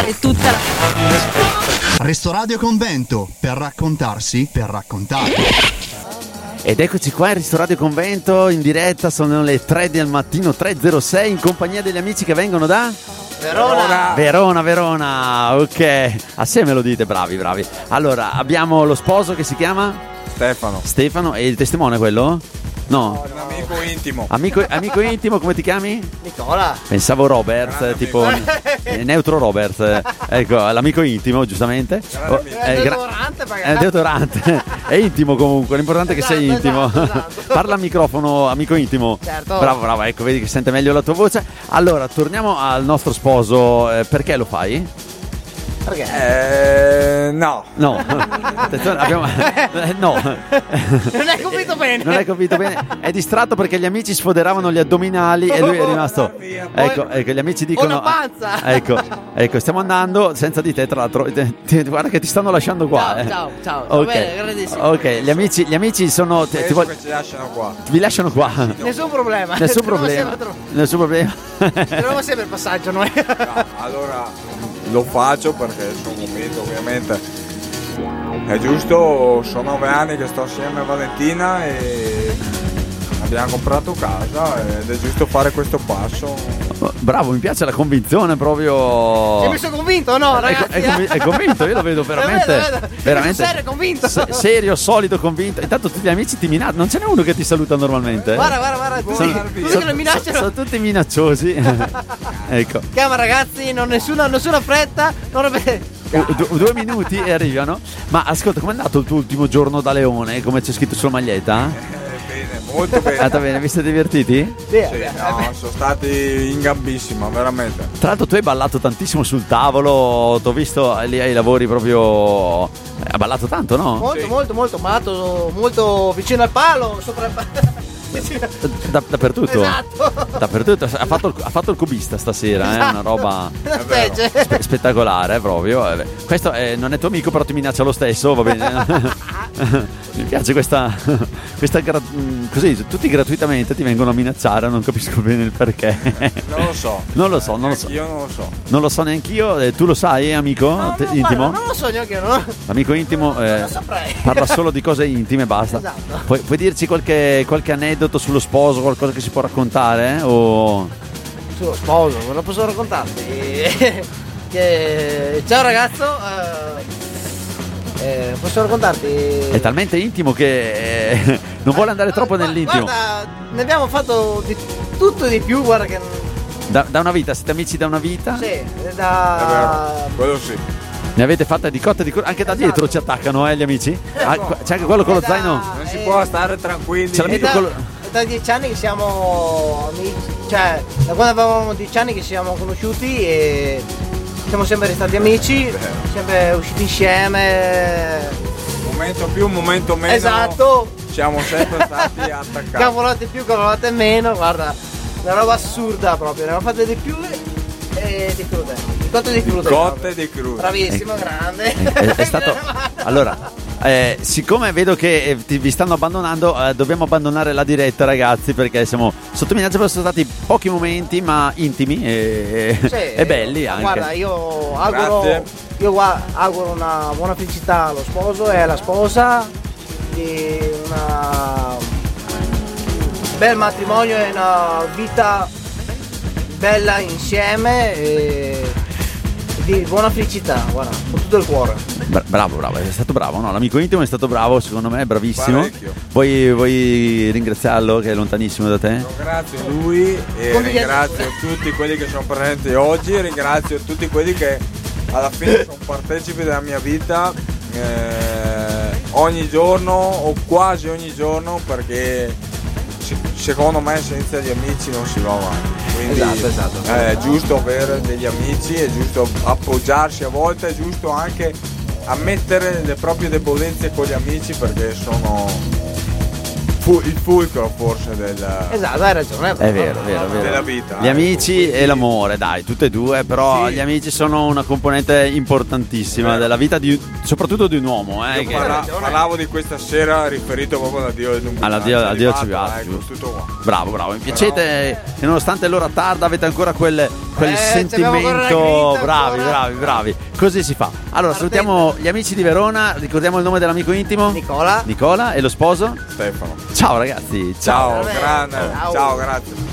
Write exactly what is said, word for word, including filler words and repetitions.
fare tutta la... Restoradio Convento, per raccontarsi, per raccontare. Ed eccoci qua in Ristoradio Convento in diretta, sono le tre del mattino, tre e zero sei, in compagnia degli amici che vengono da... Verona. Verona, Verona, ok. Assieme lo dite, bravi, bravi. Allora, abbiamo lo sposo che si chiama? Stefano. Stefano, e il testimone quello? No. Un amico intimo. Amico, amico intimo, come ti chiami? Nicola. Pensavo Robert, Grande tipo eh, Neutro Robert. eh, Ecco, l'amico intimo, giustamente. Grande amico. È eh, gra- deodorante, È magari. deodorante. È intimo comunque, l'importante è che sei Esatto, intimo. esatto, esatto. Parla al microfono, amico intimo. Certo. Bravo, bravo, ecco, vedi che sente meglio la tua voce. Allora, torniamo al nostro sposo. eh, Perché lo fai? Perché? Eh, no. No. Attenzione, abbiamo... eh, no. Non hai capito bene. Non hai capito bene. È distratto perché gli amici sfoderavano gli addominali e lui è rimasto. Ecco, ecco, gli amici dicono. Ho la panza. Ecco, ecco, stiamo andando senza di te, tra l'altro. Ti- ti- Guarda che ti stanno lasciando qua. Ciao, eh. ciao, ciao. Ok. Va bene, gradissimo. Ok, gli amici, gli amici sono. Ti, ti Penso voglio- che ci lasciano qua. vi lasciano qua. Nessun problema. Nessun Troviamo problema. sempre tro- Nessun problema. Troviamo sempre il passaggio noi. No, allora lo faccio perché sono convinto, ovviamente. È giusto, sono nove anni che sto assieme a Valentina e abbiamo comprato casa ed è giusto fare questo passo. Bravo, mi piace la convinzione proprio. Sei messo convinto o no, È, ragazzi? è convi- è convinto, io lo vedo veramente, Lo vedo, lo vedo. veramente Serio, convinto. se- serio, solido, convinto. Intanto tutti gli amici ti minacciano, non ce n'è uno che ti saluta normalmente. Guarda, guarda, guarda. Tutti, Sono, tutti sono- che lo minacciano. sono tutti minacciosi. Ecco, Chiama ragazzi, non nessuna, nessuna fretta. Non robe- Du- du- due minuti e arrivano. Ma ascolta, com'è andato il tuo ultimo giorno da Leone? Come c'è scritto sulla maglietta? Eh, bene, molto È bene. andata bene, vi siete divertiti? Sì, Sì, no, sono stati in gambissima, veramente. Tra l'altro tu hai ballato tantissimo sul tavolo, ti ho visto lì ai lavori proprio. Hai ballato tanto, no? Molto, Sì. molto, molto malato, molto vicino al palo, sopra il palo. Vicino- Da- dappertutto. Esatto. Dappertutto. Ha fatto, il, ha fatto il cubista stasera, è Esatto. una roba Una È vero. specie. spe- spettacolare, proprio. Eh, beh, Questo eh, non è tuo amico, però ti minaccia lo stesso, va bene. Mi piace questa, questa gra- mh, così, tutti gratuitamente ti vengono a minacciare, non capisco bene il perché. Non lo so. Non lo so, non lo so. Io non lo so. Non lo so neanch'io, eh, tu lo sai, amico? No, Te- no, intimo? guarda, non lo so neanche io, no? Amico intimo, eh, lo saprei. parla solo di cose intime e basta. Esatto. Puoi, puoi dirci qualche, qualche aneddoto sullo sposo, qualcosa che si può raccontare? eh? O... Sullo sposo, cosa posso raccontarti? Che- Ciao ragazzo, eh, eh, posso raccontarti? È talmente intimo che eh, non vuole andare troppo Guarda, nell'intimo. Guarda, ne abbiamo fatto di tutto e di più, guarda che... Da, da una vita, siete amici da una vita? Sì, È da... vero, quello sì. Ne avete fatte di cotte e di cru- anche da dietro ci attaccano, eh, gli amici? Ah, qua- c'è anche quello con lo È da- zaino. Non si eh, può stare tranquilli. Ce È l'amico da, quello- è da dieci anni che siamo amici, cioè da quando avevamo dieci anni che ci siamo conosciuti e siamo sempre stati amici, sempre usciti insieme. Un momento più, un momento meno. Esatto, Siamo sempre stati attaccati. cavolate più, cavolate meno, guarda, una roba assurda proprio, ne abbiamo fatte di più e di crude. Di cotte e di crude. Cotte e di crude. Bravissimo, grande. È, è stato. Allora, eh, siccome vedo che eh, ti- vi stanno abbandonando, eh, dobbiamo abbandonare la diretta, ragazzi, perché siamo sotto minaccia. Sono stati pochi momenti, ma intimi e, Sì, e belli ma anche. Guarda, io auguro, Grazie. io gua- auguro una buona felicità allo sposo e alla sposa, di una un bel matrimonio e una vita bella insieme e di buona felicità, guarda, con tutto il cuore. Bra- bravo, bravo, è stato bravo, no? L'amico intimo è stato bravo, secondo me, è bravissimo. Parecchio. Vuoi, vuoi ringraziarlo che è lontanissimo da te? Ringrazio lui e Condivido. ringrazio tutti quelli che sono presenti oggi, ringrazio tutti quelli che alla fine sono partecipi della mia vita eh, ogni giorno o quasi ogni giorno, perché si- secondo me senza gli amici non si va avanti. Quindi Esatto, esatto. è giusto avere degli amici, è giusto appoggiarsi a volte, è giusto anche ammettere le proprie debolezze con gli amici, perché sono fu- il fulcro forse del, Esatto, hai ragione. È vero, è vero, è vero. della vita. Gli amici Quindi- e l'amore, dai, tutte e due, però Sì. gli amici sono una componente importantissima Vero. della vita di, soprattone di un uomo. Eh, Io che- parla- parlavo di questa sera riferito proprio all'addio del lungo. All'addio- viaggio, addio arrivato, civile, ecco, giusto. tutto qua. Bravo, bravo, mi piacete e nonostante l'ora tarda avete ancora quel, quel Eh, ci abbiamo sentimento. ancora la grinta Bravi, ancora. bravi, bravi. Così si fa. Allora, salutiamo gli amici di Verona. Ricordiamo il nome dell'amico intimo: Nicola. Nicola, e lo sposo? Stefano. Ciao ragazzi. Ciao. Ciao, grande. Ciao. Ciao, grazie.